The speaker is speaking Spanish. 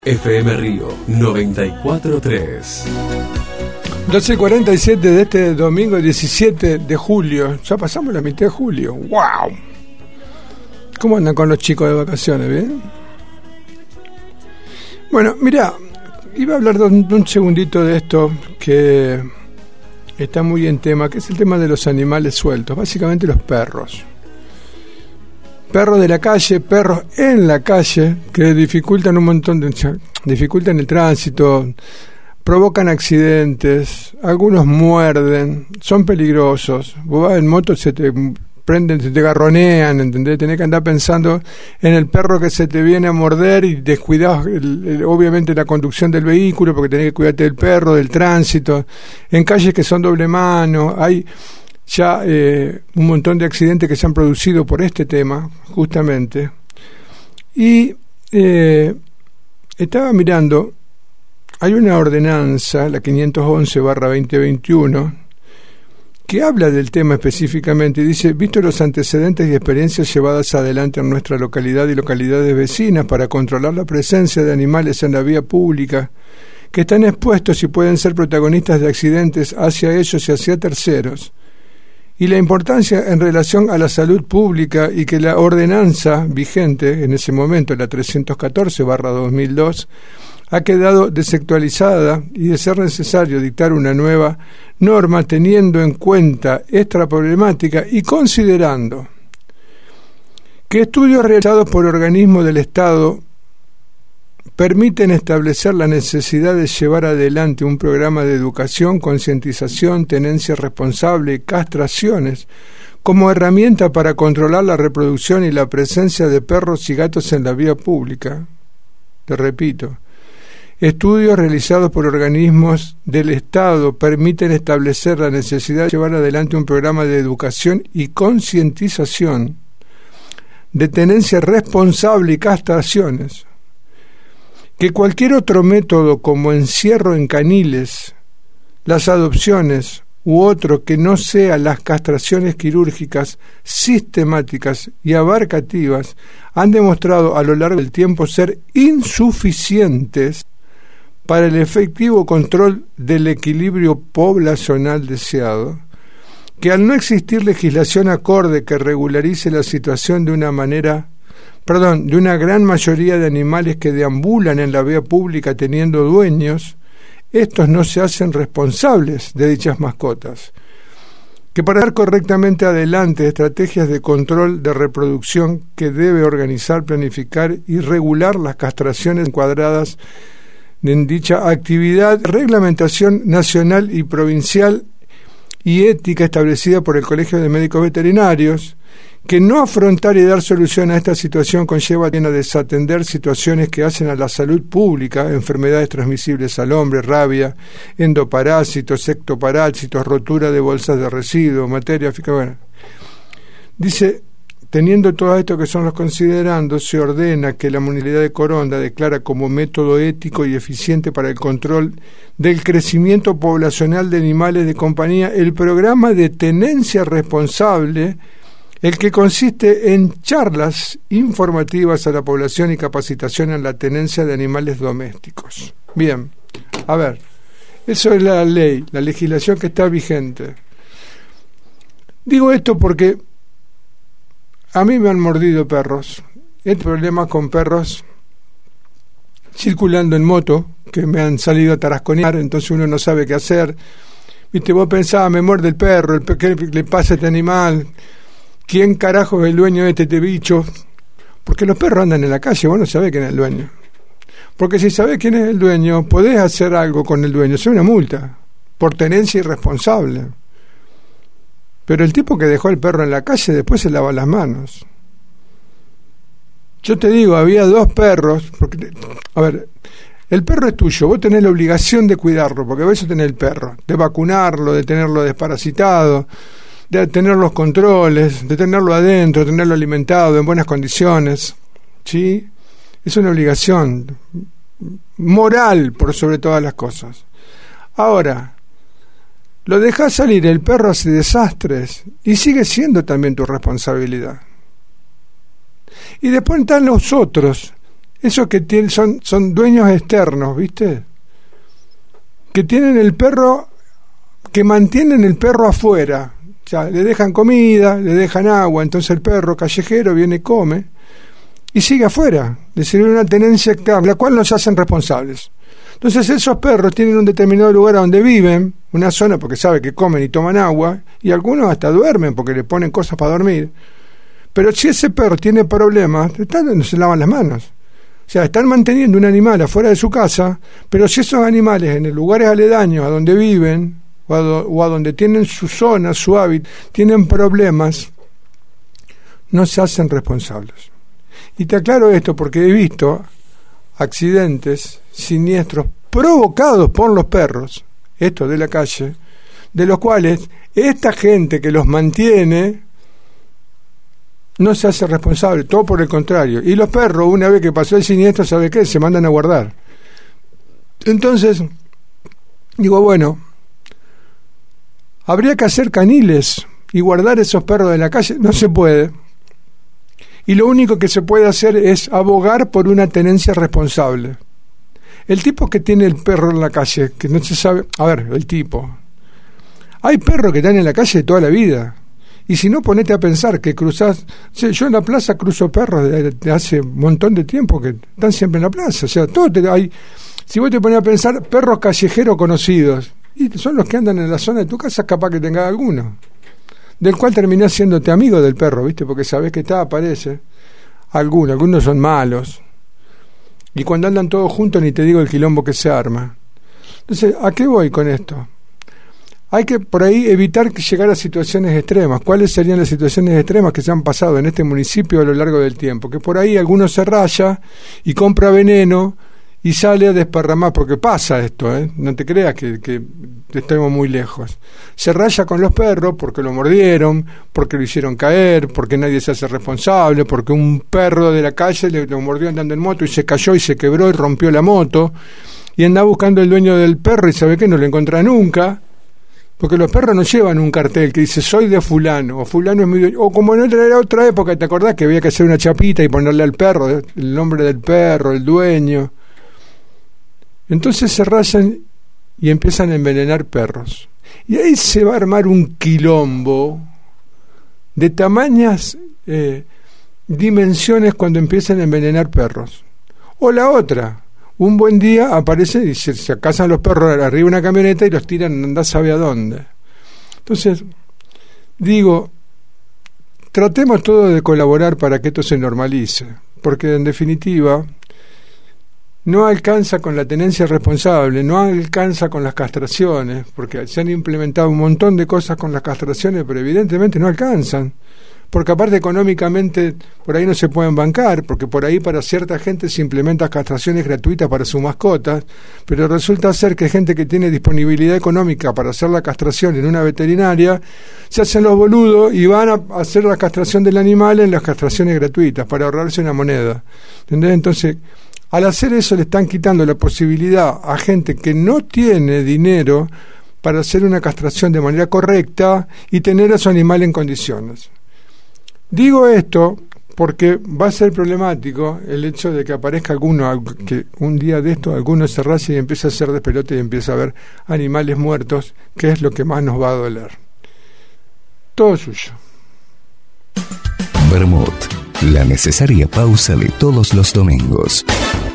FM Río 94.3. 12:47 de este domingo 17 de julio. Ya pasamos la mitad de julio. ¡Wow! ¿Cómo andan con los chicos de vacaciones? ¿Bien? Bueno, mira, iba a hablar de un segundito de esto que está muy en tema, que es el tema de los animales sueltos, básicamente los perros. Perros de la calle, perros en la calle, que dificultan un montón, dificultan el tránsito, provocan accidentes, algunos muerden, son peligrosos. Vos vas en moto, se te prenden, se te garronean, ¿entendés? Tenés que andar pensando en el perro que se te viene a morder y descuidás obviamente la conducción del vehículo, porque tenés que cuidarte del perro, del tránsito. En calles que son doble mano, hay ya un montón de accidentes que se han producido por este tema, justamente. Y estaba mirando, hay una ordenanza, la 511/2021, que habla del tema específicamente y dice: visto los antecedentes y experiencias llevadas adelante en nuestra localidad y localidades vecinas para controlar la presencia de animales en la vía pública, que están expuestos y pueden ser protagonistas de accidentes hacia ellos y hacia terceros, y la importancia en relación a la salud pública, y que la ordenanza vigente en ese momento, la 314/2002, ha quedado desactualizada, y de ser necesario dictar una nueva norma teniendo en cuenta esta problemática y considerando que estudios realizados por organismos del Estado permiten establecer la necesidad de llevar adelante un programa de educación, concientización, tenencia responsable y castraciones como herramienta para controlar la reproducción y la presencia de perros y gatos en la vía pública. Te repito, estudios realizados por organismos del Estado permiten establecer la necesidad de llevar adelante un programa de educación y concientización, de tenencia responsable y castraciones, que cualquier otro método como encierro en caniles, las adopciones u otro que no sea las castraciones quirúrgicas sistemáticas y abarcativas han demostrado a lo largo del tiempo ser insuficientes para el efectivo control del equilibrio poblacional deseado, que al no existir legislación acorde que regularice la situación de una gran mayoría de animales que deambulan en la vía pública teniendo dueños, estos no se hacen responsables de dichas mascotas, que para dar correctamente adelante estrategias de control de reproducción que debe organizar, planificar y regular las castraciones encuadradas en dicha actividad, reglamentación nacional y provincial y ética establecida por el Colegio de Médicos Veterinarios, que no afrontar y dar solución a esta situación conlleva a desatender situaciones que hacen a la salud pública, enfermedades transmisibles al hombre, rabia, endoparásitos, ectoparásitos, rotura de bolsas de residuos, materia física. Bueno, dice, teniendo todo esto que son los considerandos, se ordena que la Municipalidad de Coronda declara como método ético y eficiente para el control del crecimiento poblacional de animales de compañía el programa de tenencia responsable, el que consiste en charlas informativas a la población y capacitación en la tenencia de animales domésticos. Bien, a ver, eso es la ley, la legislación que está vigente. Digo esto porque a mí me han mordido perros. He tenido problemas con perros circulando en moto, que me han salido a tarasconear, entonces uno no sabe qué hacer. Viste, vos pensabas, me muerde el perro, ¿qué le pasa a este animal? ¿Quién carajo es el dueño de este bicho? Porque los perros andan en la calle, vos no sabés quién es el dueño. Porque si sabés quién es el dueño, podés hacer algo con el dueño, es una multa, por tenencia irresponsable. Pero el tipo que dejó el perro en la calle después se lava las manos. Yo te digo, había dos perros, porque, a ver, el perro es tuyo, vos tenés la obligación de cuidarlo, porque a veces tenés el perro, de vacunarlo, de tenerlo desparasitado, de tener los controles, de tenerlo adentro, de tenerlo alimentado en buenas condiciones, ¿sí? Es una obligación moral por sobre todas las cosas. Ahora, lo dejás salir, el perro hace desastres y sigue siendo también tu responsabilidad. Y después están los otros, Esos que tienen, son dueños externos, ¿viste? Que tienen el perro, que mantienen el perro afuera. O sea, le dejan comida, le dejan agua, entonces el perro callejero viene, come y sigue afuera. Le sirve una tenencia, la cual nos hacen responsables. Entonces esos perros tienen un determinado lugar a donde viven, una zona porque sabe que comen y toman agua, y algunos hasta duermen porque le ponen cosas para dormir. Pero si ese perro tiene problemas, no se lavan las manos. O sea, están manteniendo un animal afuera de su casa, pero si esos animales en los lugares aledaños a donde viven o a donde tienen su zona, su hábitat, tienen problemas, no se hacen responsables. Y te aclaro esto porque he visto accidentes siniestros provocados por los perros, estos de la calle, de los cuales esta gente que los mantiene no se hace responsable, todo por el contrario. Y los perros, una vez que pasó el siniestro, ¿sabe qué? Se mandan a guardar. Entonces, digo, bueno, habría que hacer caniles y guardar esos perros de la calle. No se puede. Y lo único que se puede hacer es abogar por una tenencia responsable. El tipo que tiene el perro en la calle, que no se sabe... A ver, el tipo. Hay perros que están en la calle toda la vida. Y si no, ponete a pensar que cruzás... Yo en la plaza cruzo perros de hace un montón de tiempo que están siempre en la plaza. O sea, hay... Si vos te pones a pensar, perros callejeros conocidos, y son los que andan en la zona de tu casa, capaz que tengas alguno, del cual terminás siéndote amigo del perro, ¿viste? Porque sabés que aparece. Algunos son malos. Y cuando andan todos juntos, ni te digo el quilombo que se arma. Entonces, ¿a qué voy con esto? Hay que por ahí evitar llegar a situaciones extremas. ¿Cuáles serían las situaciones extremas que se han pasado en este municipio a lo largo del tiempo? Que por ahí alguno se raya y compra veneno y sale a desparramar, porque pasa esto, no te creas que estemos muy lejos. Se raya con los perros porque lo mordieron, porque lo hicieron caer, porque nadie se hace responsable, porque un perro de la calle lo mordió andando en moto y se cayó y se quebró y rompió la moto, y anda buscando el dueño del perro y sabe que no lo encuentra nunca. Porque los perros no llevan un cartel que dice soy de fulano, o fulano es mi dueño, o como en otra época, ¿te acordás que había que hacer una chapita y ponerle al perro el nombre del perro, el dueño? Entonces se rayan y empiezan a envenenar perros. Y ahí se va a armar un quilombo de tamañas dimensiones cuando empiezan a envenenar perros. O la otra, un buen día aparecen y se casan los perros arriba de una camioneta y los tiran andá sabe a dónde. Entonces, digo, tratemos todos de colaborar para que esto se normalice, porque en definitiva no alcanza con la tenencia responsable, no alcanza con las castraciones, porque se han implementado un montón de cosas con las castraciones, pero evidentemente no alcanzan. Porque aparte económicamente por ahí no se pueden bancar, porque por ahí para cierta gente se implementan castraciones gratuitas para sus mascotas, pero resulta ser que gente que tiene disponibilidad económica para hacer la castración en una veterinaria, se hacen los boludos y van a hacer la castración del animal en las castraciones gratuitas para ahorrarse una moneda. ¿Entendés? Entonces, al hacer eso le están quitando la posibilidad a gente que no tiene dinero para hacer una castración de manera correcta y tener a su animal en condiciones. Digo esto porque va a ser problemático el hecho de que aparezca alguno, que un día de esto alguno se raye y empieza a hacer despelote y empieza a ver animales muertos, que es lo que más nos va a doler. Todo suyo. Vermut, la necesaria pausa de todos los domingos.